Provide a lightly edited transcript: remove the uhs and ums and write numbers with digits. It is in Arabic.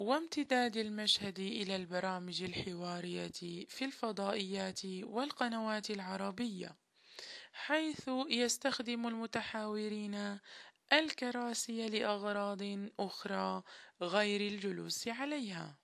وامتداد المشهد إلى البرامج الحوارية في الفضائيات والقنوات العربية، حيث يستخدم المتحاورين الكراسي لأغراض أخرى غير الجلوس عليها.